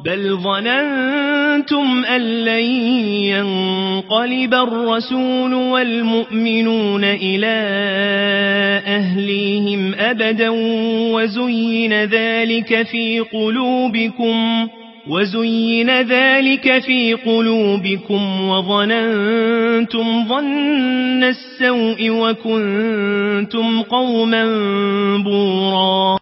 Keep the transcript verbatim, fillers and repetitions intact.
بل ظننتم أن لن ينقلب الرسول والمؤمنون إلى أهليهم أبدا وزين ذلك في قلوبكم وزين ذلك في قلوبكم وظننتم ظن السوء وكنتم قوما بورا.